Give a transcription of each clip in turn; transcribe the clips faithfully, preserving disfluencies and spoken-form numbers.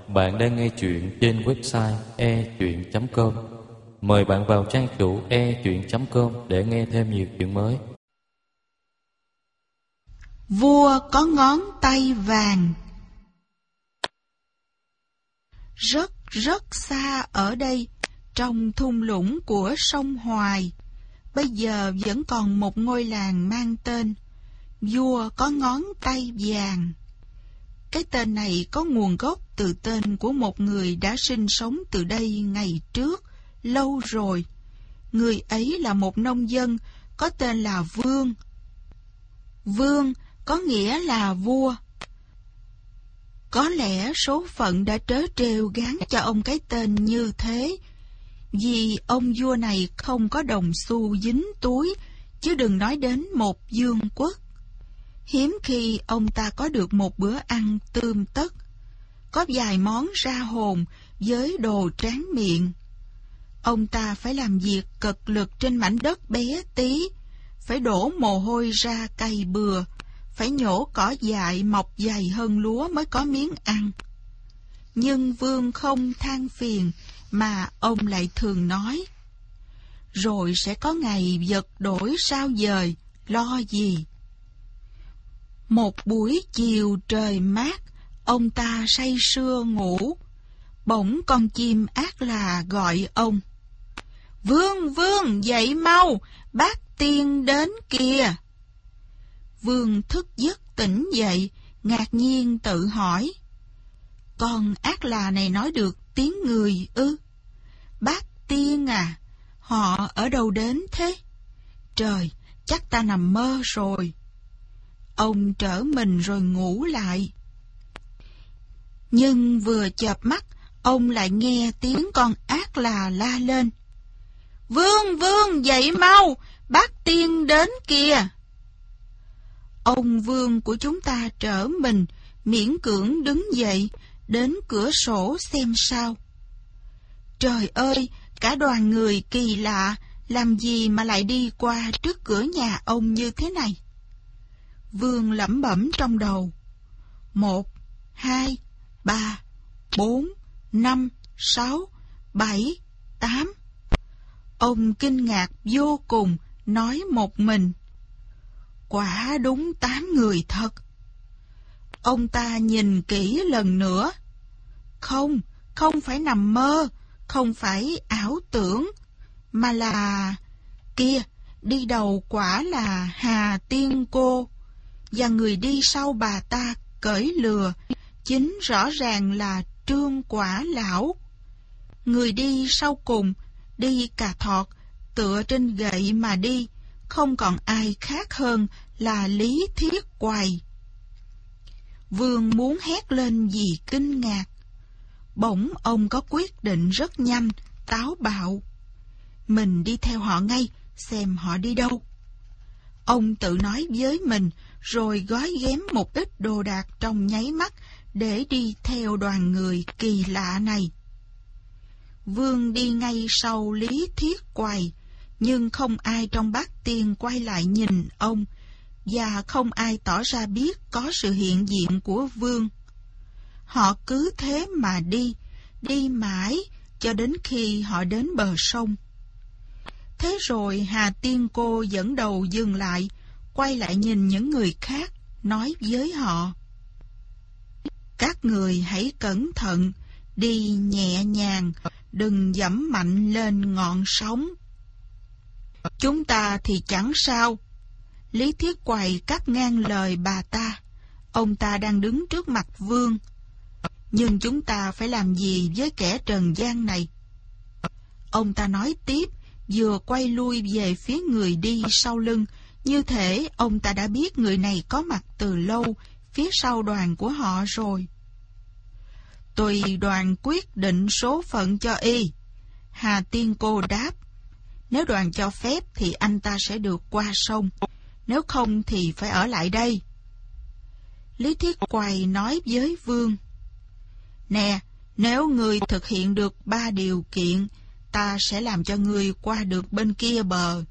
Bạn đang nghe chuyện trên website e chuyện chấm com. Mời bạn vào trang chủ e chuyện chấm com để nghe thêm nhiều chuyện mới. Vua có ngón tay vàng. Rất rất xa ở đây, trong thung lũng của sông Hoài, bây giờ vẫn còn một ngôi làng mang tên Vua có ngón tay vàng. Cái tên này có nguồn gốc từ tên của một người đã sinh sống từ đây ngày trước, lâu rồi. Người ấy là một nông dân có tên là Vương. Vương có nghĩa là vua. Có lẽ số phận đã trớ trêu gán cho ông cái tên như thế, vì ông vua này không có đồng xu dính túi, chứ đừng nói đến một vương quốc. Hiếm khi ông ta có được một bữa ăn tươm tất, có vài món ra hồn với đồ tráng miệng. Ông ta phải làm việc cật lực trên mảnh đất bé tí, phải đổ mồ hôi ra cày bừa, phải nhổ cỏ dại mọc dày hơn lúa mới có miếng ăn. Nhưng Vương không than phiền, mà ông lại thường nói: rồi sẽ có ngày vật đổi sao dời, lo gì. Một buổi chiều trời mát, ông ta say sưa ngủ, bỗng con chim ác là gọi ông: Vương, Vương, dậy mau, bác tiên đến kìa. Vương thức giấc tỉnh dậy, ngạc nhiên tự hỏi: con ác là này nói được tiếng người ư? Bác tiên à, họ ở đâu đến thế? Trời, chắc ta nằm mơ rồi. Ông trở mình rồi ngủ lại. Nhưng vừa chợp mắt, ông lại nghe tiếng con ác là la lên: Vương, Vương, dậy mau, bác tiên đến kìa. Ông Vương của chúng ta trở mình, miễn cưỡng đứng dậy, đến cửa sổ xem sao. Trời ơi, cả đoàn người kỳ lạ, làm gì mà lại đi qua trước cửa nhà ông như thế này? Vương lẩm bẩm trong đầu: một, hai, ba, bốn, năm, sáu, bảy, tám. Ông kinh ngạc vô cùng, nói một mình: quả đúng tám người thật. Ông ta nhìn kỹ lần nữa. Không, không phải nằm mơ, không phải ảo tưởng, mà là... Kia, đi đầu quả là Hà Tiên Cô, và người đi sau bà ta cởi lừa, chính rõ ràng là Trương Quả Lão. Người đi sau cùng, đi cà thọt, tựa trên gậy mà đi, không còn ai khác hơn là Lý Thiết Quài. Vương muốn hét lên vì kinh ngạc. Bỗng ông có quyết định rất nhanh, táo bạo. Mình đi theo họ ngay, xem họ đi đâu. Ông tự nói với mình, rồi gói ghém một ít đồ đạc trong nháy mắt để đi theo đoàn người kỳ lạ này. Vương đi ngay sau Lý Thiết Quài, nhưng không ai trong bát tiên quay lại nhìn ông, và không ai tỏ ra biết có sự hiện diện của Vương. Họ cứ thế mà đi, đi mãi, cho đến khi họ đến bờ sông. Thế rồi Hà Tiên Cô dẫn đầu dừng lại, quay lại nhìn những người khác, nói với họ: các người hãy cẩn thận, đi nhẹ nhàng, đừng giẫm mạnh lên ngọn sóng. Chúng ta thì chẳng sao. Lý Thiết Quài cắt ngang lời bà ta. Ông ta đang đứng trước mặt Vương. Nhưng chúng ta phải làm gì với kẻ trần gian này? Ông ta nói tiếp, vừa quay lui về phía người đi sau lưng, như thể ông ta đã biết người này có mặt từ lâu phía sau đoàn của họ rồi. Tùy đoàn quyết định số phận cho y. Hà Tiên Cô đáp: nếu đoàn cho phép thì anh ta sẽ được qua sông, nếu không thì phải ở lại đây. Lý Thiết Quài nói với Vương: nè, nếu ngươi thực hiện được ba điều kiện, ta sẽ làm cho ngươi qua được bên kia bờ.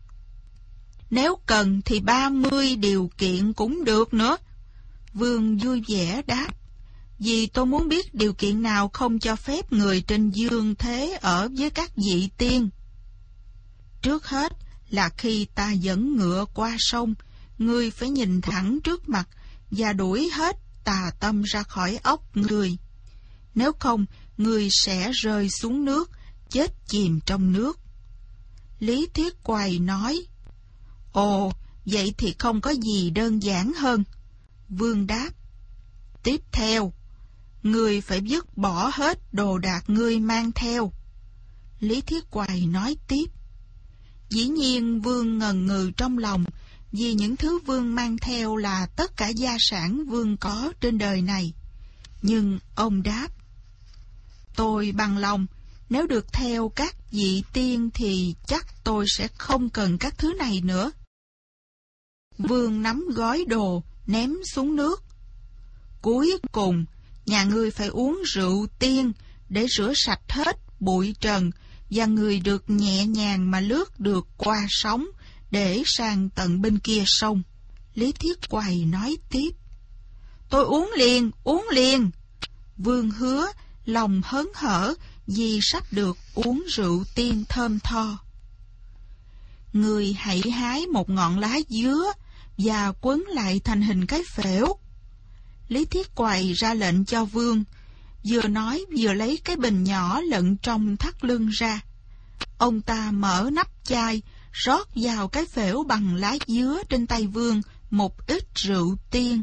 Nếu cần thì ba mươi điều kiện cũng được nữa. Vương vui vẻ đáp: vì tôi muốn biết điều kiện nào không cho phép người trên dương thế ở với các vị tiên. Trước hết là khi ta dẫn ngựa qua sông, ngươi phải nhìn thẳng trước mặt và đuổi hết tà tâm ra khỏi óc ngươi. Nếu không, ngươi sẽ rơi xuống nước, chết chìm trong nước. Lý Thiết Quài nói, ồ, vậy thì không có gì đơn giản hơn. Vương đáp, tiếp theo, ngươi phải vứt bỏ hết đồ đạc ngươi mang theo. Lý Thiết Quài nói tiếp, dĩ nhiên Vương ngần ngừ trong lòng, vì những thứ Vương mang theo là tất cả gia sản Vương có trên đời này. Nhưng ông đáp, tôi bằng lòng, nếu được theo các vị tiên thì chắc tôi sẽ không cần các thứ này nữa. Vương nắm gói đồ, ném xuống nước. Cuối cùng, nhà ngươi phải uống rượu tiên để rửa sạch hết bụi trần, và người được nhẹ nhàng mà lướt được qua sóng để sang tận bên kia sông. Lý Thiết Quài nói tiếp, tôi uống liền, uống liền. Vương hứa, lòng hớn hở vì sắp được uống rượu tiên thơm tho. Người hãy hái một ngọn lá dứa và quấn lại thành hình cái phễu. Lý Thiết Quài ra lệnh cho Vương, vừa nói vừa lấy cái bình nhỏ lẫn trong thắt lưng ra. Ông ta mở nắp chai, rót vào cái phễu bằng lá dứa trên tay Vương một ít rượu tiên.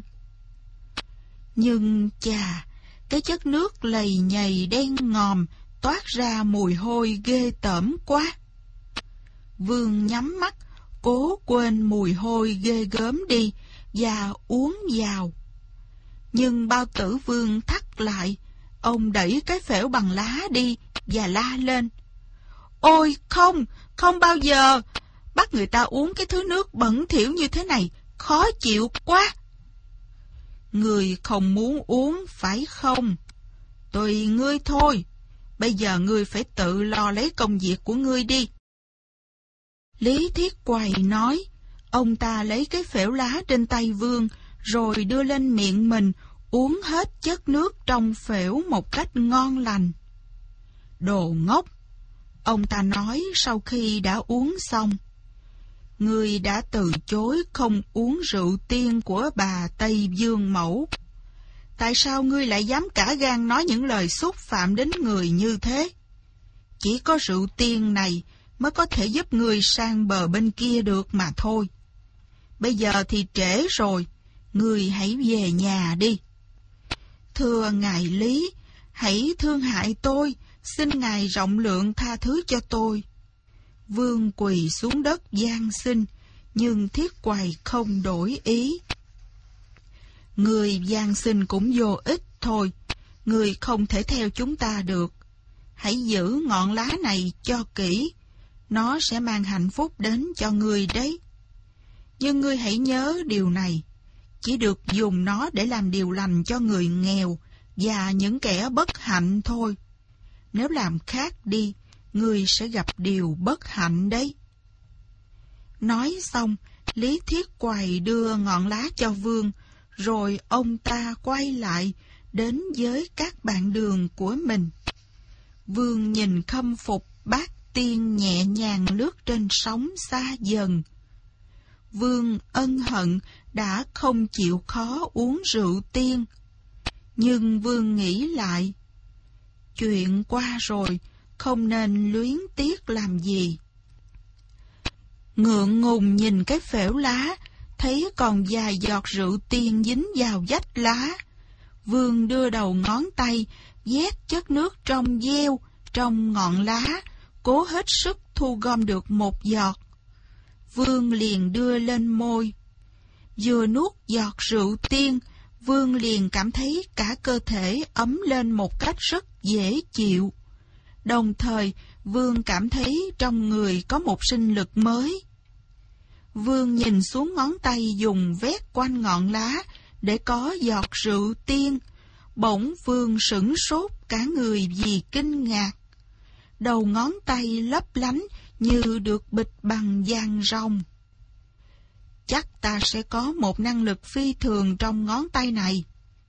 Nhưng chà, cái chất nước lầy nhầy đen ngòm toát ra mùi hôi ghê tởm quá. Vương nhắm mắt, cố quên mùi hôi ghê gớm đi và uống vào. Nhưng bao tử Vương thắt lại, ông đẩy cái phễu bằng lá đi và la lên, ôi không, không bao giờ, bắt người ta uống cái thứ nước bẩn thỉu như thế này, khó chịu quá. Người không muốn uống phải không? Tùy ngươi thôi, bây giờ ngươi phải tự lo lấy công việc của ngươi đi. Lý Thiết Quài nói, ông ta lấy cái phễu lá trên tay Vương, rồi đưa lên miệng mình, uống hết chất nước trong phễu một cách ngon lành. Đồ ngốc! Ông ta nói sau khi đã uống xong, ngươi đã từ chối không uống rượu tiên của bà Tây Dương Mẫu. Tại sao ngươi lại dám cả gan nói những lời xúc phạm đến người như thế? Chỉ có rượu tiên này mới có thể giúp ngươi sang bờ bên kia được mà thôi. Bây giờ thì trễ rồi, ngươi hãy về nhà đi. Thưa ngài Lý, hãy thương hại tôi, xin ngài rộng lượng tha thứ cho tôi. Vương quỳ xuống đất van xin, nhưng Thiết Quài không đổi ý. Người van xin cũng vô ích thôi, người không thể theo chúng ta được. Hãy giữ ngọn lá này cho kỹ, nó sẽ mang hạnh phúc đến cho người đấy. Nhưng ngươi hãy nhớ điều này, chỉ được dùng nó để làm điều lành cho người nghèo và những kẻ bất hạnh thôi. Nếu làm khác đi, ngươi sẽ gặp điều bất hạnh đấy. Nói xong, Lý Thiết Quài đưa ngọn lá cho Vương, rồi ông ta quay lại, đến với các bạn đường của mình. Vương nhìn khâm phục bác tiên nhẹ nhàng lướt trên sóng xa dần. Vương ân hận đã không chịu khó uống rượu tiên. Nhưng Vương nghĩ lại, chuyện qua rồi, không nên luyến tiếc làm gì. Ngượng ngùng nhìn cái phễu lá, thấy còn vài giọt rượu tiên dính vào vách lá. Vương đưa đầu ngón tay, vét chất nước trong gieo, trong ngọn lá, cố hết sức thu gom được một giọt. Vương liền đưa lên môi. Vừa nuốt giọt rượu tiên, Vương liền cảm thấy cả cơ thể ấm lên một cách rất dễ chịu. Đồng thời, Vương cảm thấy trong người có một sinh lực mới. Vương nhìn xuống ngón tay dùng vét quanh ngọn lá để có giọt rượu tiên. Bỗng Vương sửng sốt cả người vì kinh ngạc. Đầu ngón tay lấp lánh như được bịt bằng vàng ròng. Chắc ta sẽ có một năng lực phi thường trong ngón tay này.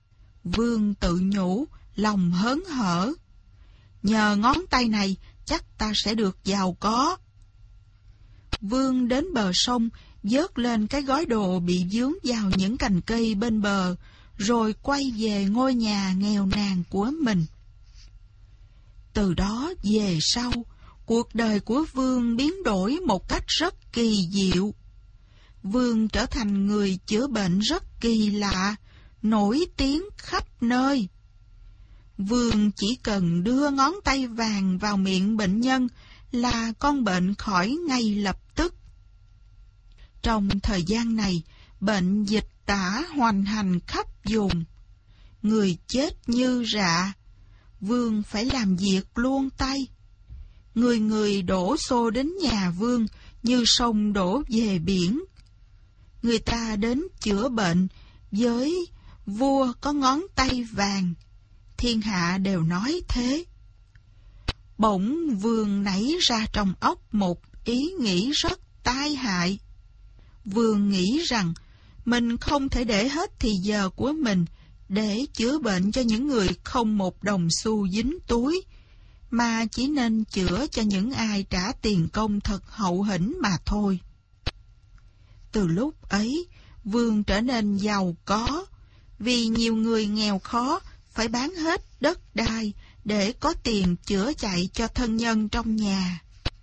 Vương tự nhủ, lòng hớn hở. Nhờ ngón tay này, chắc ta sẽ được giàu có. Vương đến bờ sông, vớt lên cái gói đồ bị vướng vào những cành cây bên bờ, rồi quay về ngôi nhà nghèo nàn của mình. Từ đó về sau, cuộc đời của Vương biến đổi một cách rất kỳ diệu. Vương trở thành người chữa bệnh rất kỳ lạ, nổi tiếng khắp nơi. Vương chỉ cần đưa ngón tay vàng vào miệng bệnh nhân là con bệnh khỏi ngay lập tức. Trong thời gian này, bệnh dịch tả hoành hành khắp vùng. Người chết như rạ, Vương phải làm việc luôn tay. Người người đổ xô đến nhà Vương như sông đổ về biển. Người ta đến chữa bệnh với vua có ngón tay vàng. Thiên hạ đều nói thế. Bỗng Vương nảy ra trong óc một ý nghĩ rất tai hại. Vương nghĩ rằng mình không thể để hết thì giờ của mình để chữa bệnh cho những người không một đồng xu dính túi, mà chỉ nên chữa cho những ai trả tiền công thật hậu hĩnh mà thôi. Từ lúc ấy, Vương trở nên giàu có, vì nhiều người nghèo khó phải bán hết đất đai để có tiền chữa chạy cho thân nhân trong nhà.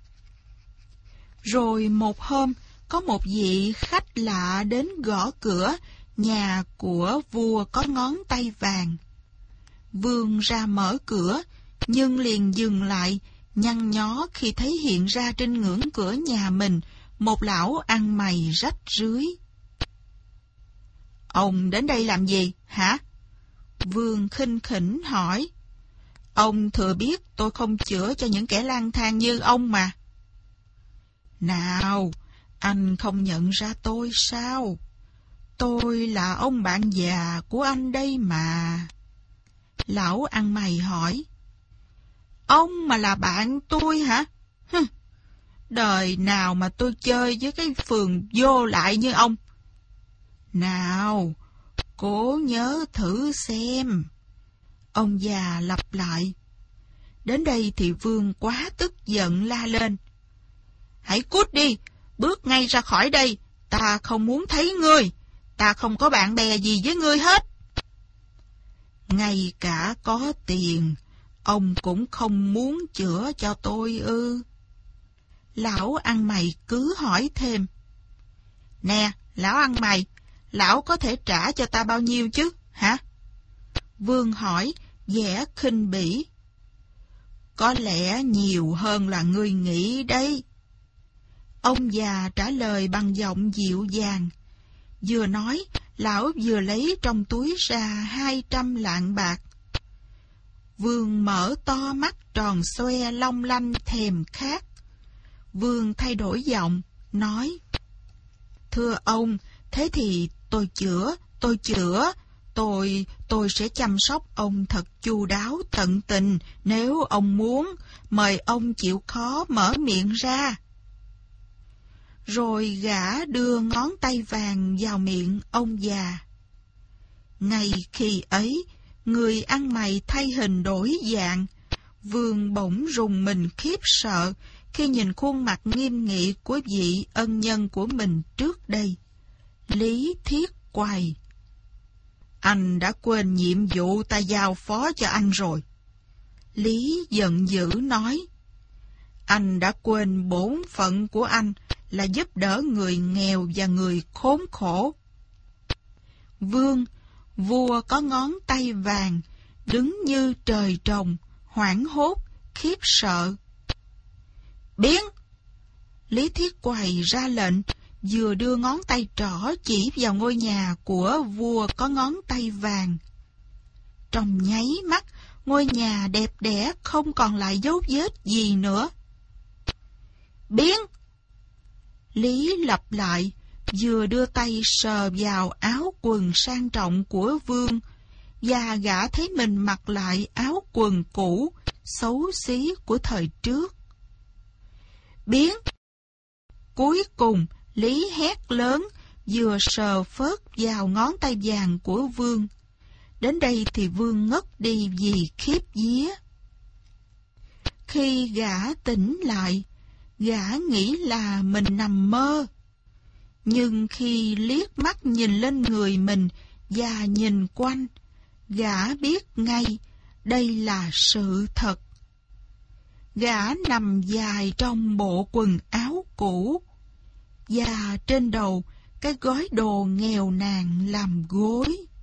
Rồi một hôm, có một vị khách lạ đến gõ cửa nhà của vua có ngón tay vàng. Vương ra mở cửa, nhưng liền dừng lại, nhăn nhó khi thấy hiện ra trên ngưỡng cửa nhà mình một lão ăn mày rách rưới. Ông đến đây làm gì, hả? Vương khinh khỉnh hỏi. Ông thừa biết tôi không chữa cho những kẻ lang thang như ông mà. Nào, anh không nhận ra tôi sao? Tôi là ông bạn già của anh đây mà. Lão ăn mày hỏi. Ông mà là bạn tôi hả? Hừ, đời nào mà tôi chơi với cái phường vô lại như ông. Nào, cố nhớ thử xem. Ông già lặp lại. Đến đây thì Vương quá tức giận la lên. Hãy cút đi, bước ngay ra khỏi đây, ta không muốn thấy ngươi, ta không có bạn bè gì với ngươi hết. Ngay cả có tiền, ông cũng không muốn chữa cho tôi ư? Lão ăn mày cứ hỏi thêm. Nè, lão ăn mày, lão có thể trả cho ta bao nhiêu chứ, hả? Vương hỏi, vẻ khinh bỉ. Có lẽ nhiều hơn là ngươi nghĩ đấy. Ông già trả lời bằng giọng dịu dàng. Vừa nói, lão vừa lấy trong túi ra hai trăm lạng bạc. Vương mở to mắt tròn xoe long lanh thèm khát. Vương thay đổi giọng, nói. Thưa ông, thế thì tôi chữa, tôi chữa, tôi, tôi sẽ chăm sóc ông thật chu đáo tận tình, nếu ông muốn, mời ông chịu khó mở miệng ra. Rồi gã đưa ngón tay vàng vào miệng ông già. Ngay khi ấy, người ăn mày thay hình đổi dạng. Vương bỗng rùng mình khiếp sợ khi nhìn khuôn mặt nghiêm nghị của vị ân nhân của mình trước đây, Lý Thiết Quài. Anh đã quên nhiệm vụ ta giao phó cho anh rồi. Lý giận dữ nói. Anh đã quên bổn phận của anh là giúp đỡ người nghèo và người khốn khổ. Vương, vua có ngón tay vàng, đứng như trời trồng, hoảng hốt, khiếp sợ. Biến! Lý Thiết Quài ra lệnh, vừa đưa ngón tay trỏ chỉ vào ngôi nhà của vua có ngón tay vàng. Trong nháy mắt, ngôi nhà đẹp đẽ không còn lại dấu vết gì nữa. Biến! Lý lặp lại, vừa đưa tay sờ vào áo quần sang trọng của Vương, và gã thấy mình mặc lại áo quần cũ, xấu xí của thời trước. Biến! Cuối cùng, Lý hét lớn, vừa sờ phớt vào ngón tay vàng của Vương. Đến đây thì Vương ngất đi vì khiếp vía. Khi gã tỉnh lại, gã nghĩ là mình nằm mơ. Nhưng khi liếc mắt nhìn lên người mình và nhìn quanh, gã biết ngay đây là sự thật. Gã nằm dài trong bộ quần áo cũ, và trên đầu cái gói đồ nghèo nàn làm gối.